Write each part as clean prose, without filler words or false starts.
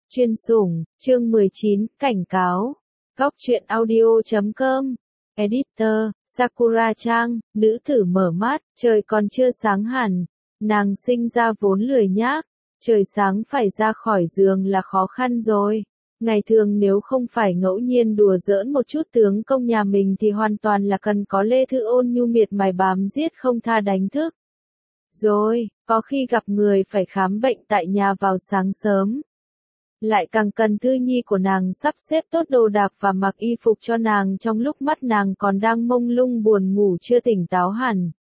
Chuyên sủng, chương 19, cảnh cáo. Góc truyện audio.com. Editor, Sakura Trang, nữ tử mở mắt, trời còn chưa sáng hẳn. Nàng sinh ra vốn lười nhác, trời sáng phải ra khỏi giường là khó khăn rồi. Ngày thường nếu không phải ngẫu nhiên đùa giỡn một chút tướng công nhà mình thì hoàn toàn là cần có Lê Thư ôn nhu miệt mài bám giết không tha đánh thức. Rồi, có khi gặp người phải khám bệnh tại nhà vào sáng sớm. Lại càng cần Thư Nhi của nàng sắp xếp tốt đồ đạc và mặc y phục cho nàng trong lúc mắt nàng còn đang mông lung buồn ngủ chưa tỉnh táo hẳn.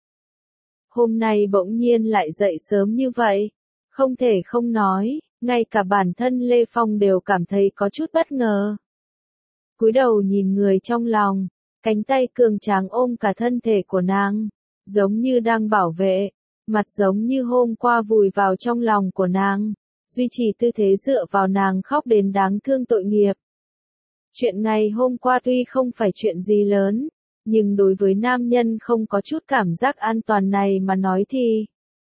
Hôm nay bỗng nhiên lại dậy sớm như vậy, không thể không nói, ngay cả bản thân Lê Phong đều cảm thấy có chút bất ngờ. Cúi đầu nhìn người trong lòng, cánh tay cường tráng ôm cả thân thể của nàng, giống như đang bảo vệ, mặt giống như hôm qua vùi vào trong lòng của nàng, duy trì tư thế dựa vào nàng khóc đến đáng thương tội nghiệp. Chuyện ngày hôm qua tuy không phải chuyện gì lớn, nhưng đối với nam nhân không có chút cảm giác an toàn này mà nói thì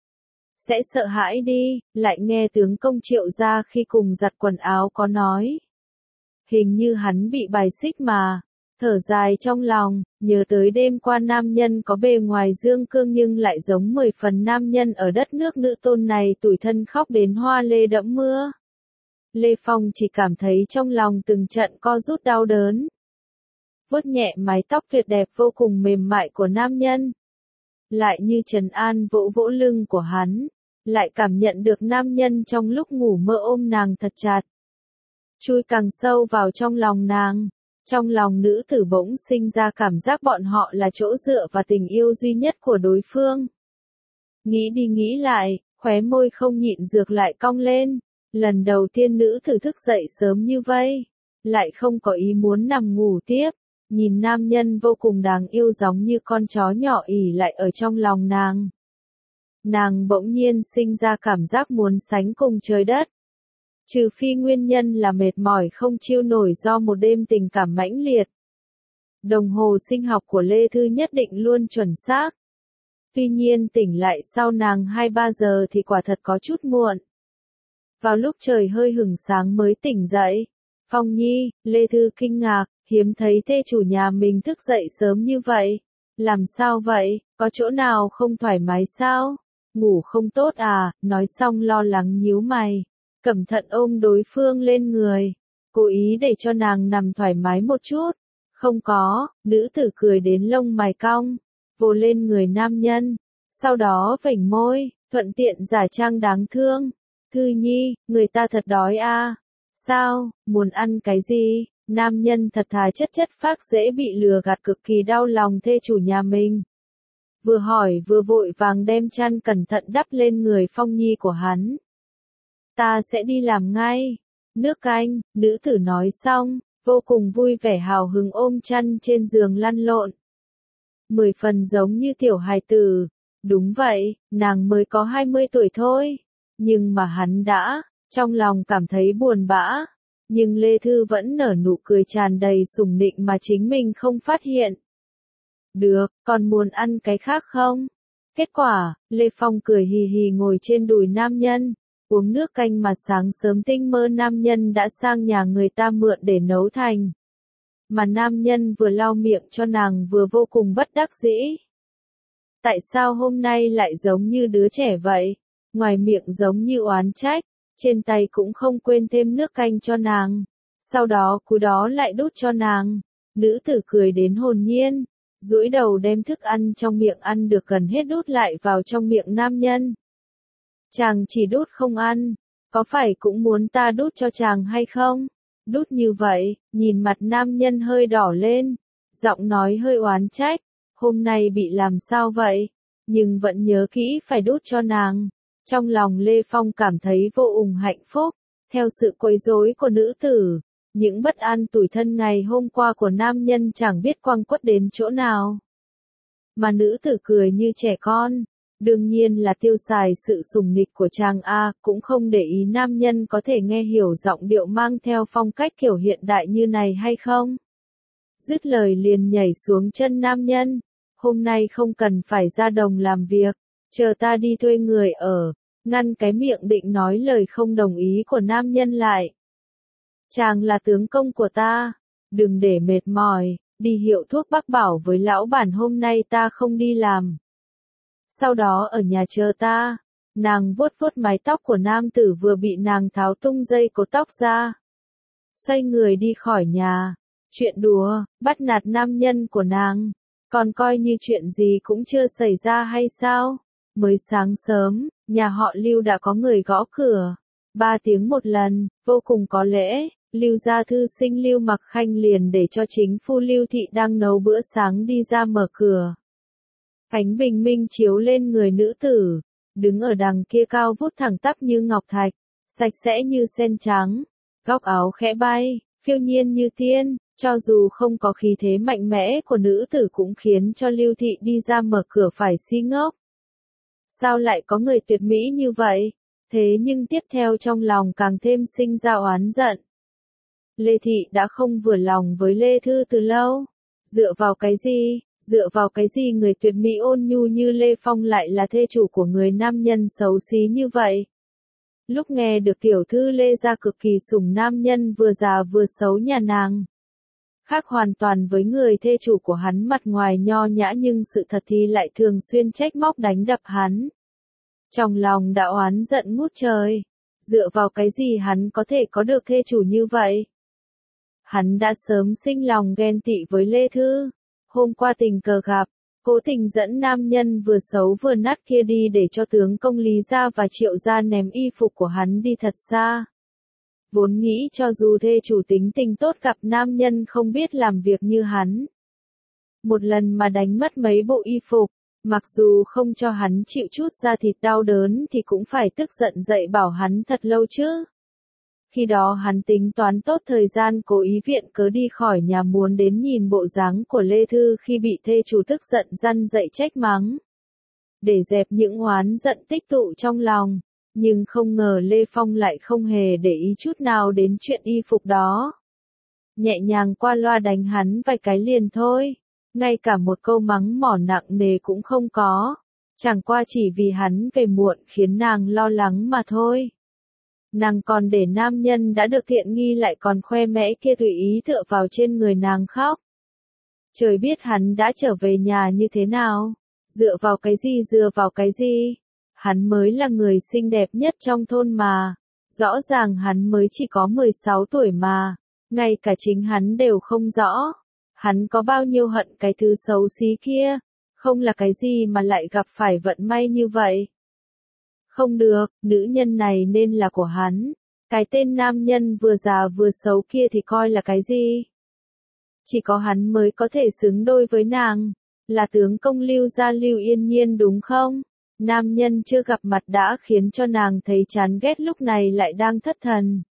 sẽ sợ hãi đi. Lại nghe tướng công Triệu gia khi cùng giặt quần áo có nói, hình như hắn bị bài xích mà. Thở dài trong lòng, nhớ tới đêm qua nam nhân có bề ngoài dương cương nhưng lại giống 10 phần nam nhân ở đất nước nữ tôn này tủi thân khóc đến hoa lê đẫm mưa. Lê Phong chỉ cảm thấy trong lòng từng trận co rút đau đớn. Vuốt nhẹ mái tóc tuyệt đẹp vô cùng mềm mại của nam nhân. Lại như trấn an vỗ vỗ lưng của hắn, lại cảm nhận được nam nhân trong lúc ngủ mơ ôm nàng thật chặt. Chui càng sâu vào trong lòng nàng. Trong lòng nữ tử bỗng sinh ra cảm giác bọn họ là chỗ dựa và tình yêu duy nhất của đối phương. Nghĩ đi nghĩ lại, khóe môi không nhịn được lại cong lên. Lần đầu tiên nữ tử thức dậy sớm như vây, lại không có ý muốn nằm ngủ tiếp. Nhìn nam nhân vô cùng đáng yêu giống như con chó nhỏ ỉ lại ở trong lòng nàng. Nàng bỗng nhiên sinh ra cảm giác muốn sánh cùng trời đất. Trừ phi nguyên nhân là mệt mỏi không chịu nổi do một đêm tình cảm mãnh liệt. Đồng hồ sinh học của Lê Thư nhất định luôn chuẩn xác. Tuy nhiên tỉnh lại sau nàng 2-3 giờ thì quả thật có chút muộn. Vào lúc trời hơi hửng sáng mới tỉnh dậy. Phong Nhi, Lê Thư kinh ngạc, hiếm thấy thê chủ nhà mình thức dậy sớm như vậy. Làm sao vậy, có chỗ nào không thoải mái sao? Ngủ không tốt à? Nói xong lo lắng nhíu mày. Cẩn thận ôm đối phương lên người, cố ý để cho nàng nằm thoải mái một chút. Không có, nữ tử cười đến lông mày cong, vồ lên người nam nhân, sau đó vểnh môi, thuận tiện giả trang đáng thương. Thư Nhi, người ta thật đói à? Sao, muốn ăn cái gì? Nam nhân thật thà chất phác dễ bị lừa gạt cực kỳ đau lòng thê chủ nhà mình. Vừa hỏi vừa vội vàng đem chăn cẩn thận đắp lên người Phong Nhi của hắn. Ta sẽ đi làm ngay. Nước canh, nữ tử nói xong, vô cùng vui vẻ hào hứng ôm chăn trên giường lăn lộn. 10 phần giống như tiểu hài tử. Đúng vậy, nàng mới có 20 tuổi thôi. Nhưng mà hắn đã, trong lòng cảm thấy buồn bã. Nhưng Lê Thư vẫn nở nụ cười tràn đầy sủng nịnh mà chính mình không phát hiện. Được, còn muốn ăn cái khác không? Kết quả, Lê Phong cười hì hì ngồi trên đùi nam nhân. Uống nước canh mà sáng sớm tinh mơ nam nhân đã sang nhà người ta mượn để nấu thành. Mà nam nhân vừa lau miệng cho nàng vừa vô cùng bất đắc dĩ. Tại sao hôm nay lại giống như đứa trẻ vậy? Ngoài miệng giống như oán trách, trên tay cũng không quên thêm nước canh cho nàng. Sau đó cúi đó lại đút cho nàng. Nữ tử cười đến hồn nhiên, duỗi đầu đem thức ăn trong miệng ăn được gần hết đút lại vào trong miệng nam nhân. Chàng chỉ đút không ăn, có phải cũng muốn ta đút cho chàng hay không? Đút như vậy, nhìn mặt nam nhân hơi đỏ lên, giọng nói hơi oán trách, hôm nay bị làm sao vậy? Nhưng vẫn nhớ kỹ phải đút cho nàng. Trong lòng Lê Phong cảm thấy vô cùng hạnh phúc, theo sự quấy rối của nữ tử, những bất an tủi thân ngày hôm qua của nam nhân chẳng biết quăng quất đến chỗ nào. Mà nữ tử cười như trẻ con. Đương nhiên là tiêu xài sự sủng nịch của chàng A, cũng không để ý nam nhân có thể nghe hiểu giọng điệu mang theo phong cách kiểu hiện đại như này hay không. Dứt lời liền nhảy xuống chân nam nhân. Hôm nay không cần phải ra đồng làm việc, chờ ta đi thuê người ở, ngăn cái miệng định nói lời không đồng ý của nam nhân lại. chàng là tướng công của ta, đừng để mệt mỏi, đi hiệu thuốc bác bảo với lão bản hôm nay ta không đi làm. Sau đó ở nhà chờ ta. Nàng vuốt vuốt mái tóc của nam tử vừa bị nàng tháo tung dây cột tóc ra. Xoay người đi khỏi nhà. Chuyện đùa, bắt nạt nam nhân của nàng. Còn coi như chuyện gì cũng chưa xảy ra hay sao? Mới sáng sớm, nhà họ Lưu đã có người gõ cửa. 3 tiếng một lần, vô cùng có lễ. Lưu gia thư sinh Lưu Mặc Khanh liền để cho chính phu Lưu Thị đang nấu bữa sáng đi ra mở cửa. Ánh bình minh chiếu lên người nữ tử, đứng ở đằng kia cao vút thẳng tắp như ngọc thạch, sạch sẽ như sen trắng, góc áo khẽ bay, phiêu nhiên như tiên, cho dù không có khí thế mạnh mẽ của nữ tử cũng khiến cho Lưu Thị đi ra mở cửa phải si ngốc. Sao lại có người tuyệt mỹ như vậy? Thế nhưng tiếp theo trong lòng càng thêm sinh ra oán giận. Lê Thị đã không vừa lòng với Lê Thư từ lâu. Dựa vào cái gì? Dựa vào cái gì người tuyệt mỹ ôn nhu như Lê Phong lại là thê chủ của người nam nhân xấu xí như vậy? Lúc nghe được tiểu thư Lê gia cực kỳ sủng nam nhân vừa già vừa xấu nhà nàng. Khác hoàn toàn với người thê chủ của hắn mặt ngoài nho nhã nhưng sự thật thì lại thường xuyên trách móc đánh đập hắn. Trong lòng đã oán giận ngút trời. Dựa vào cái gì hắn có thể có được thê chủ như vậy? Hắn đã sớm sinh lòng ghen tị với Lê Thư. Hôm qua tình cờ gặp, cố tình dẫn nam nhân vừa xấu vừa nát kia đi để cho tướng công Lý gia và Triệu gia ném y phục của hắn đi thật xa. Vốn nghĩ cho dù thê chủ tính tình tốt gặp nam nhân không biết làm việc như hắn. Một lần mà đánh mất mấy bộ y phục, mặc dù không cho hắn chịu chút da thịt đau đớn thì cũng phải tức giận dậy bảo hắn thật lâu chứ. Khi đó hắn tính toán tốt thời gian cố ý viện cớ đi khỏi nhà muốn đến nhìn bộ dáng của Lê Thư khi bị thê chủ tức giận răn dậy trách mắng. Để dẹp những oán giận tích tụ trong lòng, nhưng không ngờ Lê Phong lại không hề để ý chút nào đến chuyện y phục đó. Nhẹ nhàng qua loa đánh hắn vài cái liền thôi, ngay cả một câu mắng mỏ nặng nề cũng không có, chẳng qua chỉ vì hắn về muộn khiến nàng lo lắng mà thôi. Nàng còn để nam nhân đã được tiện nghi lại còn khoe mẽ kia tùy ý tựa vào trên người nàng khóc. Trời biết hắn đã trở về nhà như thế nào, dựa vào cái gì, hắn mới là người xinh đẹp nhất trong thôn mà, rõ ràng hắn mới chỉ có 16 tuổi mà, ngay cả chính hắn đều không rõ, hắn có bao nhiêu hận cái thứ xấu xí kia, không là cái gì mà lại gặp phải vận may như vậy. Không được, nữ nhân này nên là của hắn. Cái tên nam nhân vừa già vừa xấu kia thì coi là cái gì? Chỉ có hắn mới có thể xứng đôi với nàng. Là tướng công Lưu gia Lưu Yên Nhiên đúng không? Nam nhân chưa gặp mặt đã khiến cho nàng thấy chán ghét lúc này lại đang thất thần.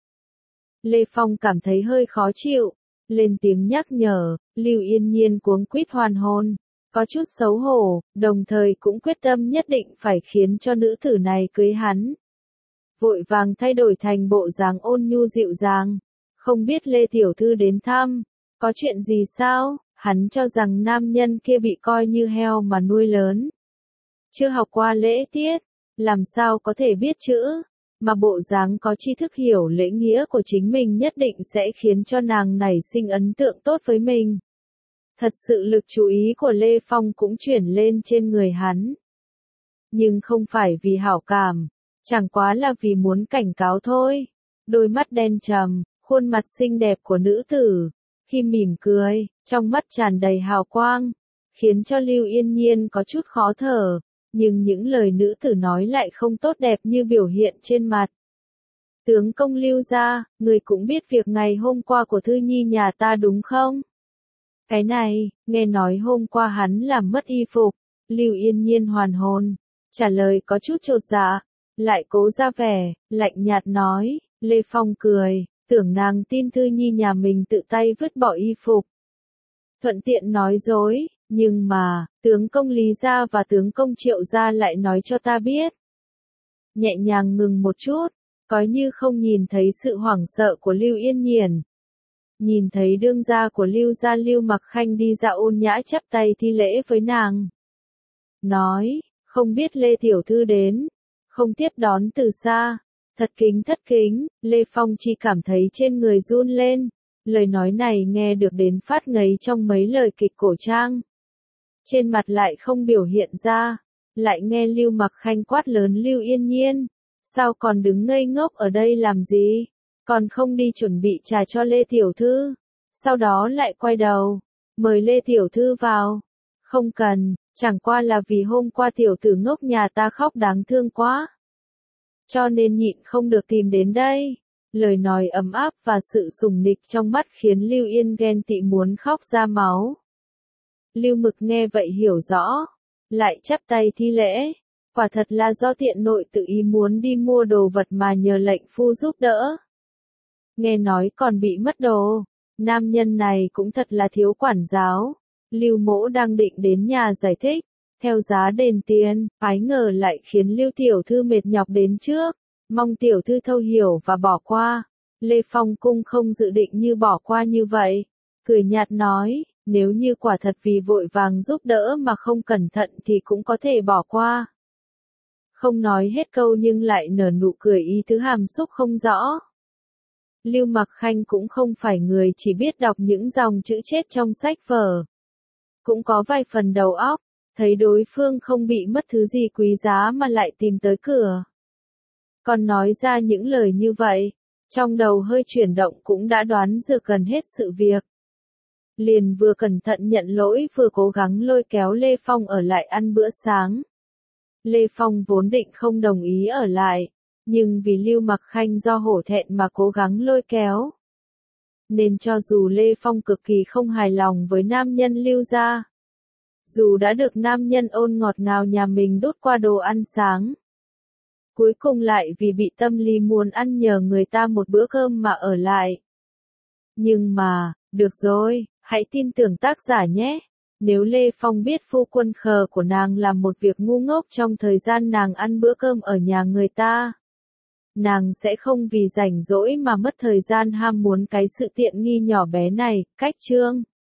Lê Phong cảm thấy hơi khó chịu. Lên tiếng nhắc nhở, Lưu Yên Nhiên cuống quýt hoàn hồn. Có chút xấu hổ, đồng thời cũng quyết tâm nhất định phải khiến cho nữ tử này cưới hắn. Vội vàng thay đổi thành bộ dáng ôn nhu dịu dàng. Không biết Lê Tiểu Thư đến thăm, có chuyện gì sao? Hắn cho rằng nam nhân kia bị coi như heo mà nuôi lớn. Chưa học qua lễ tiết, làm sao có thể biết chữ, mà bộ dáng có tri thức hiểu lễ nghĩa của chính mình nhất định sẽ khiến cho nàng nảy sinh ấn tượng tốt với mình. Thật sự lực chú ý của Lê Phong cũng chuyển lên trên người hắn. Nhưng không phải vì hảo cảm, chẳng quá là vì muốn cảnh cáo thôi. Đôi mắt đen trầm, khuôn mặt xinh đẹp của nữ tử, khi mỉm cười, trong mắt tràn đầy hào quang, khiến cho Lưu Yên Nhiên có chút khó thở, nhưng những lời nữ tử nói lại không tốt đẹp như biểu hiện trên mặt. Tướng công Lưu gia, người cũng biết việc ngày hôm qua của Thư Nhi nhà ta đúng không? Cái này, nghe nói hôm qua hắn làm mất y phục, Lưu Yên Nhiên hoàn hồn, trả lời có chút chột dạ, lại cố ra vẻ, lạnh nhạt nói, Lê Phong cười, tưởng nàng tin Thư Nhi nhà mình tự tay vứt bỏ y phục. Thuận tiện nói dối, nhưng mà, tướng công Lý gia và tướng công Triệu gia lại nói cho ta biết. Nhẹ nhàng ngừng một chút, coi như không nhìn thấy sự hoảng sợ của Lưu Yên Nhiên. Nhìn thấy đương gia của Lưu gia Lưu Mặc Khanh đi ra ôn nhã chắp tay thi lễ với nàng. Nói, không biết Lê Tiểu Thư đến, không tiếp đón từ xa, Thất kính, Lê Phong chỉ cảm thấy trên người run lên. Lời nói này nghe được đến phát ngấy trong mấy lời kịch cổ trang. Trên mặt lại không biểu hiện ra, lại nghe Lưu Mặc Khanh quát lớn Lưu Yên Nhiên. Sao còn đứng ngây ngốc ở đây làm gì? Còn không đi chuẩn bị trà cho Lê Tiểu Thư. Sau đó lại quay đầu, mời Lê Tiểu Thư vào. Không cần, chẳng qua là vì hôm qua tiểu tử ngốc nhà ta khóc đáng thương quá. Cho nên nhịn không được tìm đến đây. Lời nói ấm áp và sự sủng nịch trong mắt khiến Lưu Yên ghen tị muốn khóc ra máu. Lưu Mực nghe vậy hiểu rõ, lại chắp tay thi lễ. Quả thật là do tiện nội tự ý muốn đi mua đồ vật mà nhờ lệnh phu giúp đỡ. Nghe nói còn bị mất đồ, nam nhân này cũng thật là thiếu quản giáo. Lưu Mỗ đang định đến nhà giải thích, theo giá đền tiền, ái ngờ lại khiến Lưu Tiểu Thư mệt nhọc đến trước. Mong Tiểu Thư thấu hiểu và bỏ qua. Lê Phong Cung không dự định như bỏ qua như vậy. Cười nhạt nói, nếu như quả thật vì vội vàng giúp đỡ mà không cẩn thận thì cũng có thể bỏ qua. Không nói hết câu nhưng lại nở nụ cười ý tứ hàm xúc không rõ. Lưu Mặc Khanh cũng không phải người chỉ biết đọc những dòng chữ chết trong sách vở. Cũng có vài phần đầu óc, thấy đối phương không bị mất thứ gì quý giá mà lại tìm tới cửa. Còn nói ra những lời như vậy, trong đầu hơi chuyển động cũng đã đoán được gần hết sự việc. Liền vừa cẩn thận nhận lỗi vừa cố gắng lôi kéo Lê Phong ở lại ăn bữa sáng. Lê Phong vốn định không đồng ý ở lại, nhưng vì Lưu Mặc Khanh do hổ thẹn mà cố gắng lôi kéo. Nên cho dù Lê Phong cực kỳ không hài lòng với nam nhân Lưu gia, dù đã được nam nhân ôn ngọt ngào nhà mình đút qua đồ ăn sáng, cuối cùng lại vì bị tâm lý muốn ăn nhờ người ta một bữa cơm mà ở lại. Nhưng mà, được rồi, hãy tin tưởng tác giả nhé. Nếu Lê Phong biết phu quân khờ của nàng làm một việc ngu ngốc trong thời gian nàng ăn bữa cơm ở nhà người ta, nàng sẽ không vì rảnh rỗi mà mất thời gian ham muốn cái sự tiện nghi nhỏ bé này. Cách chương